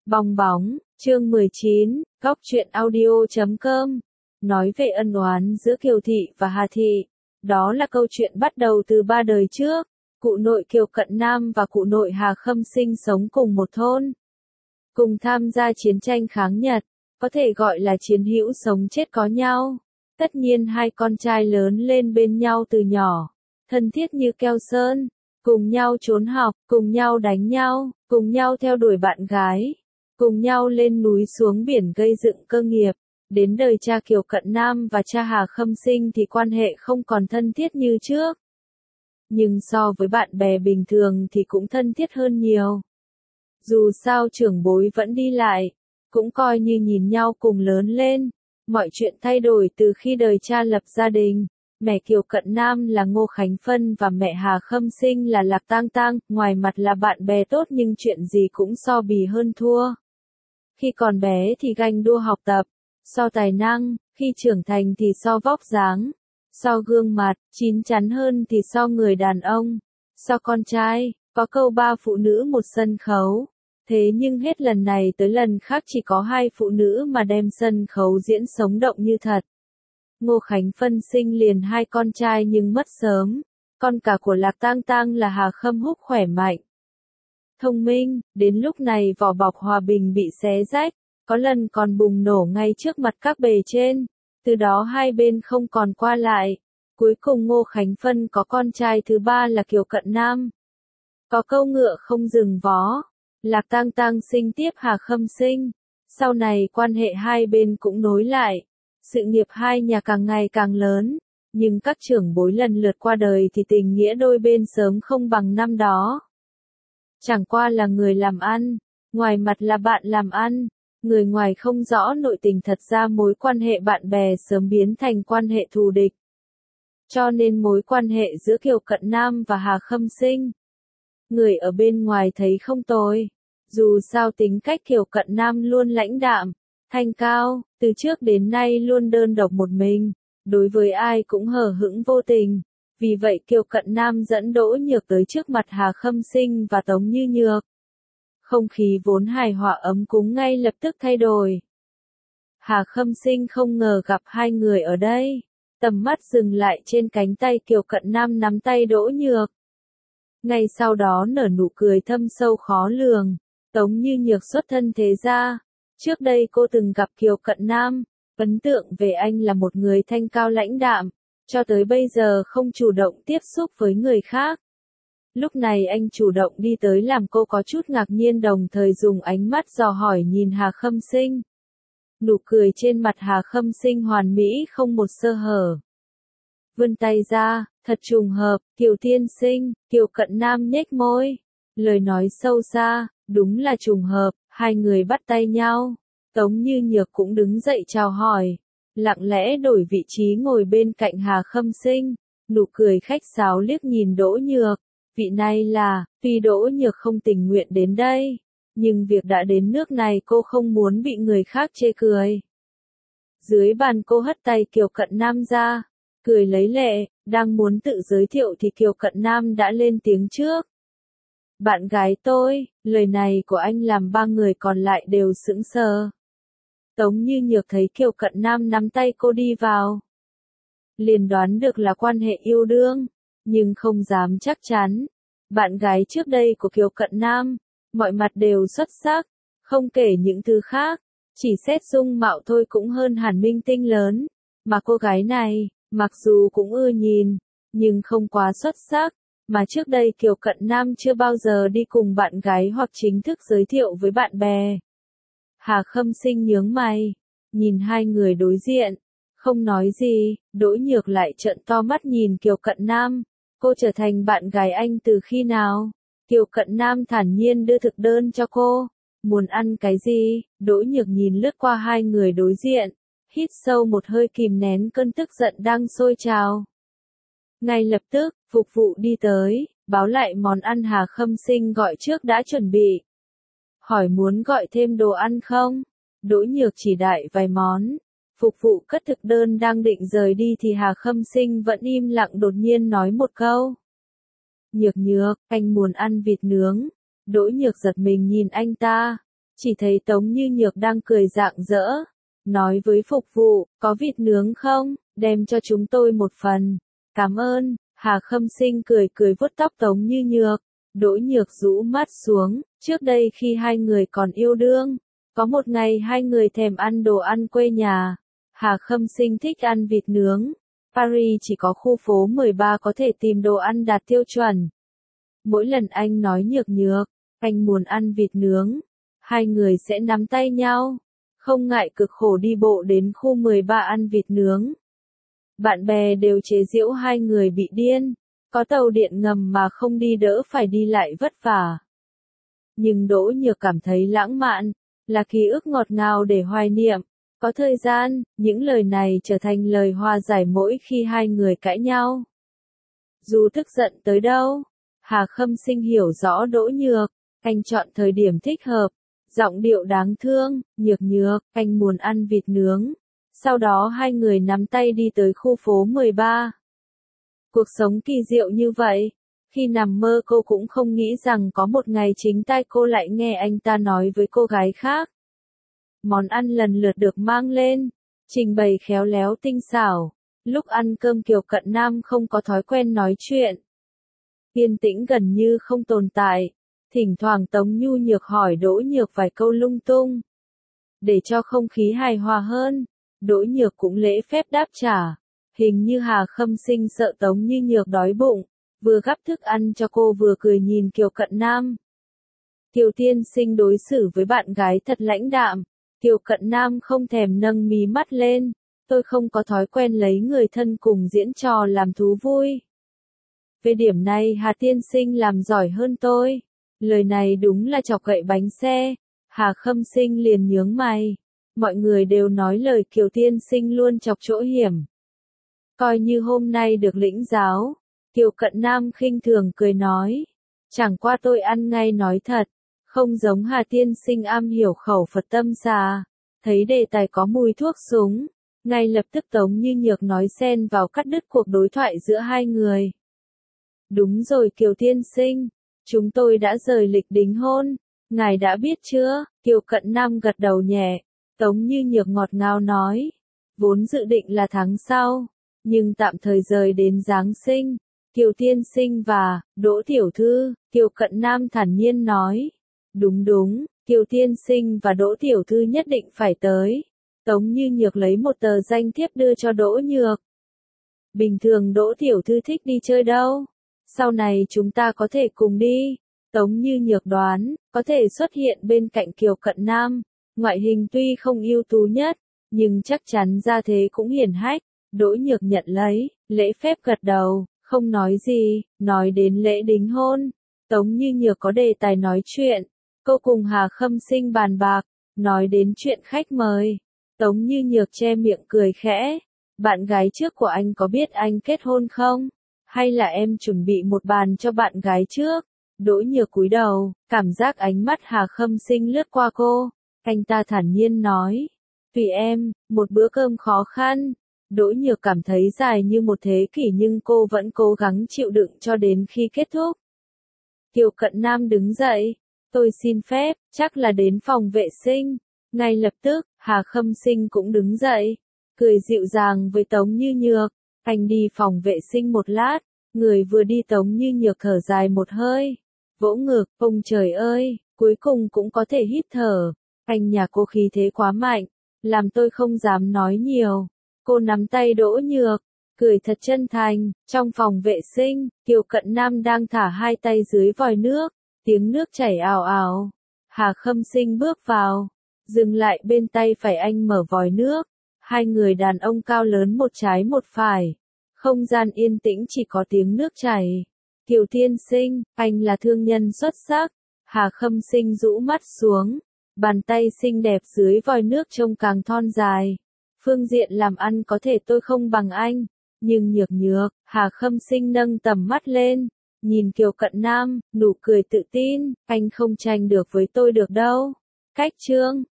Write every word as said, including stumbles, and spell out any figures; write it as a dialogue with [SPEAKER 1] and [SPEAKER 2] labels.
[SPEAKER 1] Bong bóng, chương mười chín, góc truyện audio chấm com. Nói về ân oán giữa Kiều Thị và Hà Thị. Đó là câu chuyện bắt đầu từ ba đời trước. Cụ nội Kiều Cận Nam và cụ nội Hà Khâm Sinh sống cùng một thôn. Cùng tham gia chiến tranh kháng Nhật, có thể gọi là chiến hữu sống chết có nhau. Tất nhiên hai con trai lớn lên bên nhau từ nhỏ, thân thiết như keo sơn, cùng nhau trốn học, cùng nhau đánh nhau, cùng nhau theo đuổi bạn gái, cùng nhau lên núi xuống biển gây dựng cơ nghiệp. Đến đời cha Kiều Cận Nam và cha Hà Khâm Sinh thì quan hệ không còn thân thiết như trước. Nhưng so với bạn bè bình thường thì cũng thân thiết hơn nhiều. Dù sao trưởng bối vẫn đi lại, cũng coi như nhìn nhau cùng lớn lên. Mọi chuyện thay đổi từ khi đời cha lập gia đình. Mẹ Kiều Cận Nam là Ngô Khánh Phân và mẹ Hà Khâm Sinh là Lạc Tang Tang, ngoài mặt là bạn bè tốt nhưng chuyện gì cũng so bì hơn thua. Khi còn bé thì ganh đua học tập, so tài năng, khi trưởng thành thì so vóc dáng, so gương mặt, chín chắn hơn thì so người đàn ông, so con trai, có câu ba phụ nữ một sân khấu. Thế nhưng hết lần này tới lần khác chỉ có hai phụ nữ mà đem sân khấu diễn sống động như thật. Ngô Khánh Phân sinh liền hai con trai nhưng mất sớm. Con cả của Lạc Tang Tang là Hà Khâm Húc khỏe mạnh, thông minh, đến lúc này vỏ bọc hòa bình bị xé rách, có lần còn bùng nổ ngay trước mặt các bề trên. Từ đó hai bên không còn qua lại. Cuối cùng Ngô Khánh Phân có con trai thứ ba là Kiều Cận Nam. Có câu ngựa không dừng vó. Lạc Tang Tang sinh tiếp Hà Khâm Sinh. Sau này quan hệ hai bên cũng nối lại. Sự nghiệp hai nhà càng ngày càng lớn. Nhưng các trưởng bối lần lượt qua đời thì tình nghĩa đôi bên sớm không bằng năm đó. Chẳng qua là người làm ăn, ngoài mặt là bạn làm ăn. Người ngoài không rõ nội tình, thật ra mối quan hệ bạn bè sớm biến thành quan hệ thù địch. Cho nên mối quan hệ giữa Kiều Cận Nam và Hà Khâm Sinh, người ở bên ngoài thấy không tồi. Dù sao tính cách Kiều Cận Nam luôn lãnh đạm, thanh cao, từ trước đến nay luôn đơn độc một mình, đối với ai cũng hờ hững vô tình. Vì vậy Kiều Cận Nam dẫn Đỗ Nhược tới trước mặt Hà Khâm Sinh và Tống Như Nhược. Không khí vốn hài hòa ấm cúng ngay lập tức thay đổi. Hà Khâm Sinh không ngờ gặp hai người ở đây. Tầm mắt dừng lại trên cánh tay Kiều Cận Nam nắm tay Đỗ Nhược. Ngay sau đó nở nụ cười thâm sâu khó lường. Tống Như Nhược xuất thân thế gia. Trước đây cô từng gặp Kiều Cận Nam. Ấn tượng về anh là một người thanh cao lãnh đạm. Cho tới bây giờ không chủ động tiếp xúc với người khác. Lúc này anh chủ động đi tới làm cô có chút ngạc nhiên, đồng thời dùng ánh mắt dò hỏi nhìn Hà Khâm Sinh. Nụ cười trên mặt Hà Khâm Sinh hoàn mỹ không một sơ hở. Vươn tay ra, thật trùng hợp, Kiều tiên sinh. Kiều Cận Nam nhếch môi. Lời nói sâu xa, đúng là trùng hợp, hai người bắt tay nhau. Tống Như Nhược cũng đứng dậy chào hỏi. Lặng lẽ đổi vị trí ngồi bên cạnh Hà Khâm Sinh. Nụ cười khách sáo liếc nhìn Đỗ Nhược. Vị này là, tuy Đỗ Nhược không tình nguyện đến đây, nhưng việc đã đến nước này cô không muốn bị người khác chê cười. Dưới bàn cô hất tay Kiều Cận Nam ra, cười lấy lệ, đang muốn tự giới thiệu thì Kiều Cận Nam đã lên tiếng trước. Bạn gái tôi, lời này của anh làm ba người còn lại đều sững sờ. Tống Như Nhược thấy Kiều Cận Nam nắm tay cô đi vào, liền đoán được là quan hệ yêu đương. Nhưng không dám chắc chắn. Bạn gái trước đây của Kiều Cận Nam, mọi mặt đều xuất sắc, không kể những thứ khác, chỉ xét dung mạo thôi cũng hơn hẳn minh tinh lớn. Mà cô gái này, mặc dù cũng ưa nhìn, nhưng không quá xuất sắc, mà trước đây Kiều Cận Nam chưa bao giờ đi cùng bạn gái hoặc chính thức giới thiệu với bạn bè. Hà Khâm Sinh nhướng mày, nhìn hai người đối diện, không nói gì. Đỗ Nhược lại trợn to mắt nhìn Kiều Cận Nam. Cô trở thành bạn gái anh từ khi nào? Kiều Cận Nam thản nhiên đưa thực đơn cho cô. Muốn ăn cái gì? Đỗ Nhược nhìn lướt qua hai người đối diện, hít sâu một hơi kìm nén cơn tức giận đang sôi trào. Ngay lập tức, phục vụ đi tới, báo lại món ăn Hà Khâm Sinh gọi trước đã chuẩn bị. Hỏi muốn gọi thêm đồ ăn không? Đỗ Nhược chỉ đại vài món. Phục vụ cất thực đơn đang định rời đi thì Hà Khâm Sinh vẫn im lặng, đột nhiên nói một câu. Nhược Nhược, anh muốn ăn vịt nướng. Đỗ Nhược giật mình nhìn anh ta. chỉ thấy Tống Như Nhược đang cười rạng rỡ, nói với phục vụ, có vịt nướng không, đem cho chúng tôi một phần. Cảm ơn, Hà Khâm Sinh cười cười vuốt tóc Tống Như Nhược, Đỗ Nhược rũ mắt xuống, trước đây khi hai người còn yêu đương, có một ngày hai người thèm ăn đồ ăn quê nhà. Hà Khâm Sinh thích ăn vịt nướng. Paris chỉ có khu phố mười ba có thể tìm đồ ăn đạt tiêu chuẩn. Mỗi lần anh nói Nhược Nhược, anh muốn ăn vịt nướng, hai người sẽ nắm tay nhau, không ngại cực khổ đi bộ đến khu mười ba ăn vịt nướng. Bạn bè đều chế giễu hai người bị điên, có tàu điện ngầm mà không đi đỡ phải đi lại vất vả. Nhưng Đỗ Nhược cảm thấy lãng mạn, là ký ức ngọt ngào để hoài niệm. Có thời gian, những lời này trở thành lời hòa giải mỗi khi hai người cãi nhau. Dù tức giận tới đâu, Hà Khâm Sinh hiểu rõ Đỗ Nhược, anh chọn thời điểm thích hợp, giọng điệu đáng thương, Nhược Nhược, anh muốn ăn vịt nướng. Sau đó hai người nắm tay đi tới khu phố mười ba. Cuộc sống kỳ diệu như vậy, khi nằm mơ cô cũng không nghĩ rằng có một ngày chính tai cô lại nghe anh ta nói với cô gái khác. Món ăn lần lượt được mang lên, trình bày khéo léo tinh xảo. Lúc ăn cơm Kiều Cận Nam không có thói quen nói chuyện. Yên tĩnh gần như không tồn tại. Thỉnh thoảng Tống Nhu Nhược hỏi Đỗ Nhược vài câu lung tung. Để cho không khí hài hòa hơn, Đỗ Nhược cũng lễ phép đáp trả. Hình như Hà Khâm Sinh sợ Tống Như Nhược đói bụng, vừa gắp thức ăn cho cô vừa cười nhìn Kiều Cận Nam. Kiều tiên sinh đối xử với bạn gái thật lãnh đạm. Kiều Cận Nam không thèm nâng mí mắt lên, tôi không có thói quen lấy người thân cùng diễn trò làm thú vui. Về điểm này Hà tiên sinh làm giỏi hơn tôi. Lời này đúng là chọc gậy bánh xe. Hà Khâm Sinh liền nhướng mày. Mọi người đều nói lời Kiều tiên sinh luôn chọc chỗ hiểm. Coi như hôm nay được lĩnh giáo. Kiều Cận Nam khinh thường cười nói. Chẳng qua tôi ăn ngay nói thật. Không giống Hà tiên sinh am hiểu khẩu Phật tâm xà. Thấy đề tài có mùi thuốc súng. Ngay lập tức Tống Như Nhược nói xen vào cắt đứt cuộc đối thoại giữa hai người. Đúng rồi Kiều tiên sinh. Chúng tôi đã rời lịch đính hôn. Ngài đã biết chưa? Kiều Cận Nam gật đầu nhẹ. Tống Như Nhược ngọt ngào nói. Vốn dự định là tháng sau. Nhưng tạm thời rời đến Giáng sinh. Kiều tiên sinh và Đỗ tiểu thư. Kiều Cận Nam thản nhiên nói. Đúng đúng, Kiều tiên sinh và Đỗ tiểu thư nhất định phải tới. Tống Như Nhược lấy một tờ danh thiếp đưa cho Đỗ Nhược. Bình thường Đỗ tiểu thư thích đi chơi đâu? Sau này chúng ta có thể cùng đi. Tống Như Nhược đoán, có thể xuất hiện bên cạnh Kiều Cận Nam. Ngoại hình tuy không ưu tú nhất, nhưng chắc chắn ra thế cũng hiển hách. Đỗ Nhược nhận lấy, lễ phép gật đầu, không nói gì, nói đến lễ đính hôn. Tống Như Nhược có đề tài nói chuyện. Cô cùng Hà Khâm Sinh bàn bạc, nói đến chuyện khách mời. Tống Như Nhược che miệng cười khẽ. Bạn gái trước của anh có biết anh kết hôn không? Hay là em chuẩn bị một bàn cho bạn gái trước? Đỗ Nhược cúi đầu, cảm giác ánh mắt Hà Khâm Sinh lướt qua cô. Anh ta thản nhiên nói. Vì em, một bữa cơm khó khăn. Đỗ Nhược cảm thấy dài như một thế kỷ nhưng cô vẫn cố gắng chịu đựng cho đến khi kết thúc. Kiều Cận Nam đứng dậy. Tôi xin phép, chắc là đến phòng vệ sinh. Ngay lập tức, Hà Khâm Sinh cũng đứng dậy. Cười dịu dàng với Tống Như Nhược. Anh đi phòng vệ sinh một lát. Người vừa đi Tống Như Nhược thở dài một hơi. Vỗ ngực, ông trời ơi, cuối cùng cũng có thể hít thở. Anh nhà cô khí thế quá mạnh. Làm tôi không dám nói nhiều. Cô nắm tay Đỗ Nhược. Cười thật chân thành. Trong phòng vệ sinh, Kiều Cận Nam đang thả hai tay dưới vòi nước. Tiếng nước chảy ào ào. Hà Khâm Sinh bước vào. Dừng lại bên tay phải anh mở vòi nước. Hai người đàn ông cao lớn một trái một phải. Không gian yên tĩnh chỉ có tiếng nước chảy. Kiều tiên sinh, anh là thương nhân xuất sắc. Hà Khâm Sinh rũ mắt xuống. Bàn tay xinh đẹp dưới vòi nước trông càng thon dài. Phương diện làm ăn có thể tôi không bằng anh. Nhưng Nhược Nhược, Hà Khâm Sinh nâng tầm mắt lên. Nhìn Kiều Cận Nam, nụ cười tự tin, anh không tranh được với tôi được đâu. Cách trương.